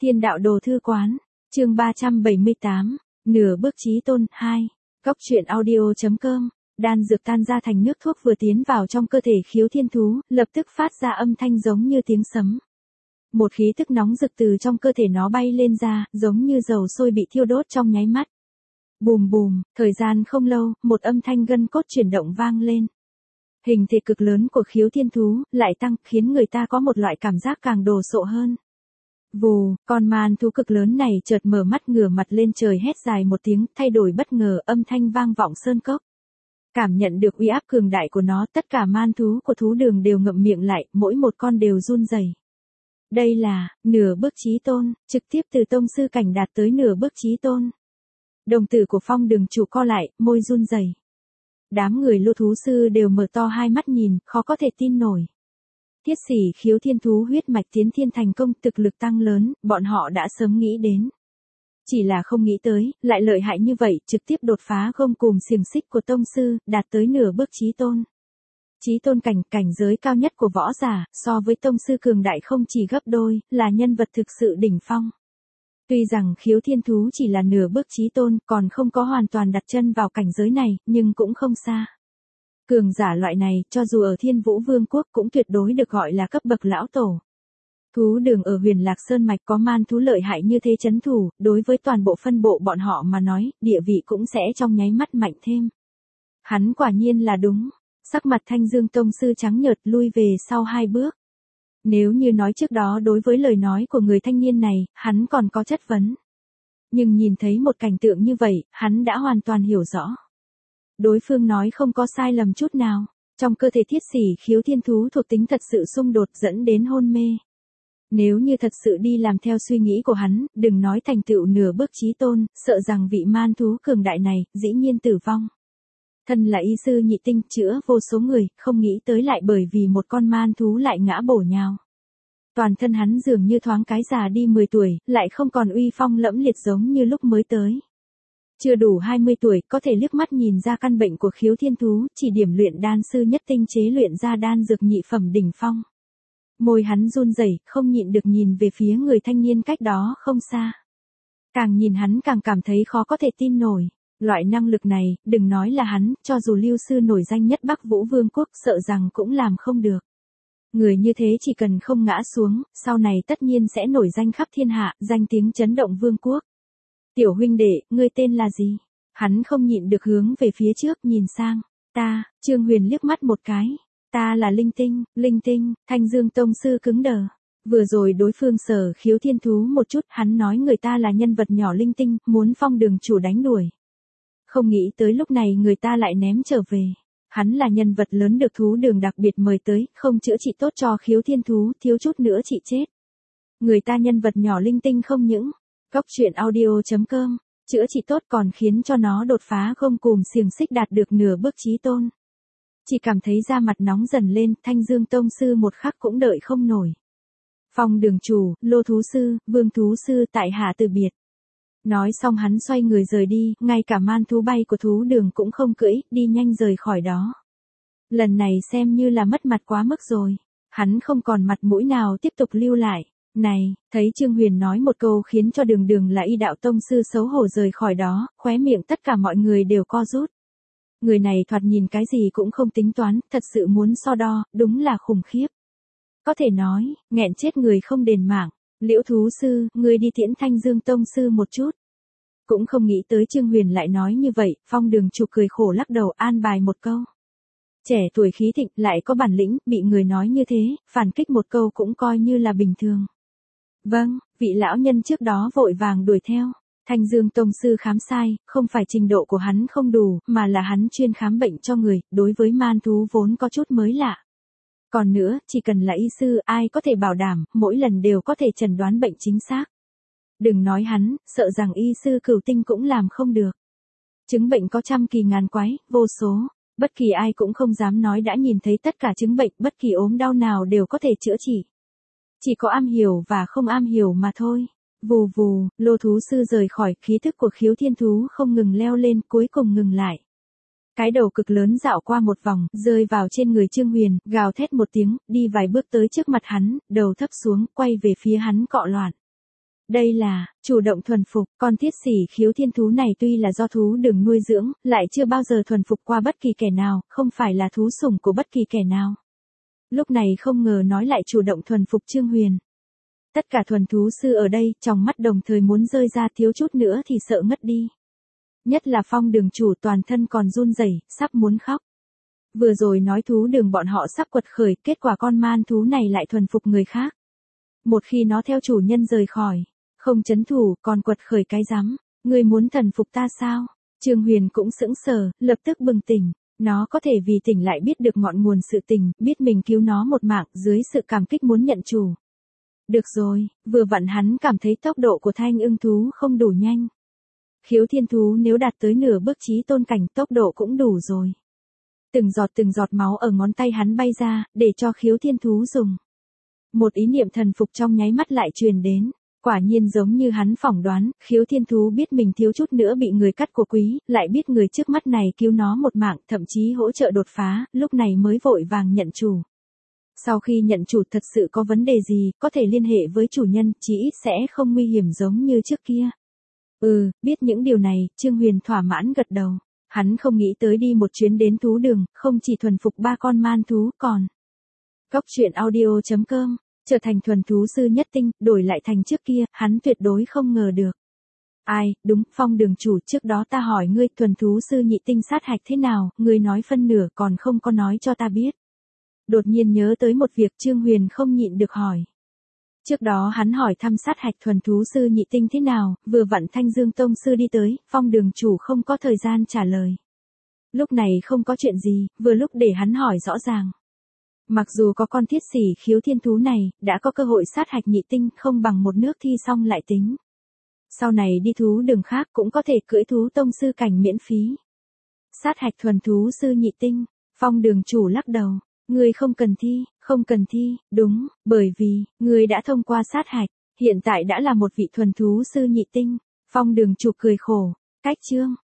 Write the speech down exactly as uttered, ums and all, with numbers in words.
Thiên đạo đồ thư quán, chương ba trăm bảy mươi tám, nửa bước chí tôn, hai. Góc truyện audio.com, đan dược tan ra thành nước thuốc vừa tiến vào trong cơ thể Khiếu Thiên Thú, lập tức phát ra âm thanh giống như tiếng sấm. Một khí tức nóng rực từ trong cơ thể nó bay lên ra, giống như dầu sôi bị thiêu đốt trong nháy mắt. Bùm bùm, thời gian không lâu, một âm thanh gân cốt chuyển động vang lên. Hình thể cực lớn của Khiếu Thiên Thú lại tăng, khiến người ta có một loại cảm giác càng đồ sộ hơn. Vù, con man thú cực lớn này chợt mở mắt ngửa mặt lên trời hét dài một tiếng, thay đổi bất ngờ, âm thanh vang vọng sơn cốc. Cảm nhận được uy áp cường đại của nó, tất cả man thú của thú đường đều ngậm miệng lại, mỗi một con đều run rẩy. Đây là nửa bước chí tôn, trực tiếp từ tông sư cảnh đạt tới nửa bước chí tôn. Đồng tử của Phong Đường Chủ co lại, môi run rẩy. Đám người Lô thú sư đều mở to hai mắt nhìn, khó có thể tin nổi. Thiết Sỉ Khiếu Thiên Thú huyết mạch tiến thiên thành công, thực lực tăng lớn, bọn họ đã sớm nghĩ đến. Chỉ là không nghĩ tới, lại lợi hại như vậy, trực tiếp đột phá gông cùm xiềng xích của tông sư, đạt tới nửa bước chí tôn. Chí tôn cảnh, cảnh giới cao nhất của võ giả, so với tông sư cường đại không chỉ gấp đôi, là nhân vật thực sự đỉnh phong. Tuy rằng Khiếu Thiên Thú chỉ là nửa bước chí tôn, còn không có hoàn toàn đặt chân vào cảnh giới này, nhưng cũng không xa. Cường giả loại này, cho dù ở Thiên Vũ Vương quốc cũng tuyệt đối được gọi là cấp bậc lão tổ. Thú đường ở Huyền Lạc Sơn mạch có man thú lợi hại như thế trấn thủ, đối với toàn bộ phân bộ bọn họ mà nói, địa vị cũng sẽ trong nháy mắt mạnh thêm. Hắn quả nhiên là đúng. Sắc mặt Thanh Dương tông sư trắng nhợt, lui về sau hai bước. Nếu như nói trước đó đối với lời nói của người thanh niên này, hắn còn có chất vấn. Nhưng nhìn thấy một cảnh tượng như vậy, hắn đã hoàn toàn hiểu rõ. Đối phương nói không có sai lầm chút nào. Trong cơ thể Thiết Sỉ Khiếu Thiên Thú thuộc tính thật sự xung đột dẫn đến hôn mê. Nếu như thật sự đi làm theo suy nghĩ của hắn, đừng nói thành tựu nửa bước chí tôn, sợ rằng vị man thú cường đại này, dĩ nhiên tử vong. Thân là y sư nhị tinh, chữa vô số người, không nghĩ tới lại bởi vì một con man thú lại ngã bổ nhào. Toàn thân hắn dường như thoáng cái già đi mười tuổi, lại không còn uy phong lẫm liệt giống như lúc mới tới. Chưa đủ hai mươi tuổi, có thể liếc mắt nhìn ra căn bệnh của Khiếu Thiên Thú, chỉ điểm luyện đan sư nhất tinh chế luyện ra đan dược nhị phẩm đỉnh phong. Môi hắn run rẩy, không nhịn được nhìn về phía người thanh niên cách đó không xa. Càng nhìn hắn càng cảm thấy khó có thể tin nổi. Loại năng lực này, đừng nói là hắn, cho dù Lưu sư nổi danh nhất Bắc Vũ Vương quốc, sợ rằng cũng làm không được. Người như thế chỉ cần không ngã xuống, sau này tất nhiên sẽ nổi danh khắp thiên hạ, danh tiếng chấn động vương quốc. Tiểu huynh đệ, ngươi tên là gì? Hắn không nhịn được hướng về phía trước nhìn sang. Ta, Trương Huyền liếc mắt một cái. Ta là Linh Tinh, Linh Tinh, Thanh Dương tông sư cứng đờ. Vừa rồi đối phương Sở Khiếu Thiên Thú một chút, hắn nói người ta là nhân vật nhỏ Linh Tinh, muốn Phong Đường Chủ đánh đuổi. Không nghĩ tới lúc này người ta lại ném trở về. Hắn là nhân vật lớn được thú đường đặc biệt mời tới, không chữa trị tốt cho Khiếu Thiên Thú, thiếu chút nữa trị chết. Người ta nhân vật nhỏ Linh Tinh không những. Góc truyện audio.com, chữa trị tốt còn khiến cho nó đột phá gông cùm xiềng xích đạt được nửa bước chí tôn. Chỉ cảm thấy da mặt nóng dần lên, Thanh Dương tông sư một khắc cũng đợi không nổi. Phong Đường Chủ, Lô thú sư, Vương thú sư tại hạ từ biệt. Nói xong hắn xoay người rời đi, ngay cả man thú bay của thú đường cũng không cưỡi, đi nhanh rời khỏi đó. Lần này xem như là mất mặt quá mức rồi. Hắn không còn mặt mũi nào tiếp tục lưu lại. Này, thấy Trương Huyền nói một câu khiến cho đường đường là y đạo tông sư xấu hổ rời khỏi đó, khóe miệng tất cả mọi người đều co rút. Người này thoạt nhìn cái gì cũng không tính toán, thật sự muốn so đo, đúng là khủng khiếp. Có thể nói, nghẹn chết người không đền mạng. Liễu thú sư, ngươi đi tiễn Thanh Dương tông sư một chút. Cũng không nghĩ tới Trương Huyền lại nói như vậy, Phong Đường Chủ cười khổ lắc đầu an bài một câu. Trẻ tuổi khí thịnh lại có bản lĩnh, bị người nói như thế, phản kích một câu cũng coi như là bình thường. Vâng, vị lão nhân trước đó vội vàng đuổi theo. Thanh Dương tông sư khám sai, không phải trình độ của hắn không đủ, mà là hắn chuyên khám bệnh cho người, đối với man thú vốn có chút mới lạ. Còn nữa, chỉ cần là y sư, ai có thể bảo đảm, mỗi lần đều có thể chẩn đoán bệnh chính xác. Đừng nói hắn, sợ rằng y sư cửu tinh cũng làm không được. Chứng bệnh có trăm kỳ ngàn quái, vô số, bất kỳ ai cũng không dám nói đã nhìn thấy tất cả chứng bệnh, bất kỳ ốm đau nào đều có thể chữa trị. Chỉ có am hiểu và không am hiểu mà thôi. Vù vù, Lô thú sư rời khỏi, khí thức của Khiếu Thiên Thú không ngừng leo lên, cuối cùng ngừng lại. Cái đầu cực lớn dạo qua một vòng, rơi vào trên người Trương Huyền, gào thét một tiếng, đi vài bước tới trước mặt hắn, đầu thấp xuống, quay về phía hắn cọ loạn. Đây là, chủ động thuần phục, con thiết sỉ khiếu thiên thú này tuy là do thú đường nuôi dưỡng, lại chưa bao giờ thuần phục qua bất kỳ kẻ nào, không phải là thú sủng của bất kỳ kẻ nào. Lúc này không ngờ nói lại chủ động thuần phục Trương Huyền. Tất cả thuần thú sư ở đây, trong mắt đồng thời muốn rơi ra, thiếu chút nữa thì sợ ngất đi. Nhất là Phong đường chủ toàn thân còn run rẩy, sắp muốn khóc. Vừa rồi nói thú đường bọn họ sắp quật khởi, kết quả con man thú này lại thuần phục người khác. Một khi nó theo chủ nhân rời khỏi, không chấn thủ, còn quật khởi cái rắm, ngươi muốn thần phục ta sao? Trương Huyền cũng sững sờ, lập tức bừng tỉnh. Nó có thể vì tỉnh lại biết được ngọn nguồn sự tình, biết mình cứu nó một mạng, dưới sự cảm kích muốn nhận chủ. Được rồi, vừa vặn hắn cảm thấy tốc độ của thanh ưng thú không đủ nhanh. Khiếu thiên thú nếu đạt tới nửa bước chí tôn cảnh, tốc độ cũng đủ rồi. Từng giọt từng giọt máu ở ngón tay hắn bay ra, để cho khiếu thiên thú dùng. Một ý niệm thần phục trong nháy mắt lại truyền đến. Quả nhiên giống như hắn phỏng đoán, khiếu thiên thú biết mình thiếu chút nữa bị người cắt của quý, lại biết người trước mắt này cứu nó một mạng, thậm chí hỗ trợ đột phá, lúc này mới vội vàng nhận chủ. Sau khi nhận chủ thật sự có vấn đề gì, có thể liên hệ với chủ nhân, chí ít sẽ không nguy hiểm giống như trước kia. Ừ, biết những điều này, Trương Huyền thỏa mãn gật đầu. Hắn không nghĩ tới đi một chuyến đến thú đường, không chỉ thuần phục ba con man thú còn. Cốc truyện audio chấm com, trở thành thuần thú sư nhất tinh, đổi lại thành trước kia, hắn tuyệt đối không ngờ được. Ai, đúng, Phong đường chủ, trước đó ta hỏi ngươi thuần thú sư nhị tinh sát hạch thế nào, ngươi nói phân nửa còn không có nói cho ta biết. Đột nhiên nhớ tới một việc Trương Huyền không nhịn được hỏi. Trước đó hắn hỏi thăm sát hạch thuần thú sư nhị tinh thế nào, vừa vặn Thanh Dương Tông sư đi tới, Phong đường chủ không có thời gian trả lời. Lúc này không có chuyện gì, vừa lúc để hắn hỏi rõ ràng. Mặc dù có con thiết sỉ khiếu thiên thú này, đã có cơ hội sát hạch nhị tinh, không bằng một nước thi xong lại tính. Sau này đi thú đường khác cũng có thể cưỡi thú tông sư cảnh miễn phí. Sát hạch thuần thú sư nhị tinh, Phong đường chủ lắc đầu. Ngươi không cần thi, không cần thi, đúng, bởi vì, ngươi đã thông qua sát hạch, hiện tại đã là một vị thuần thú sư nhị tinh. Phong đường chủ cười khổ, cách chương.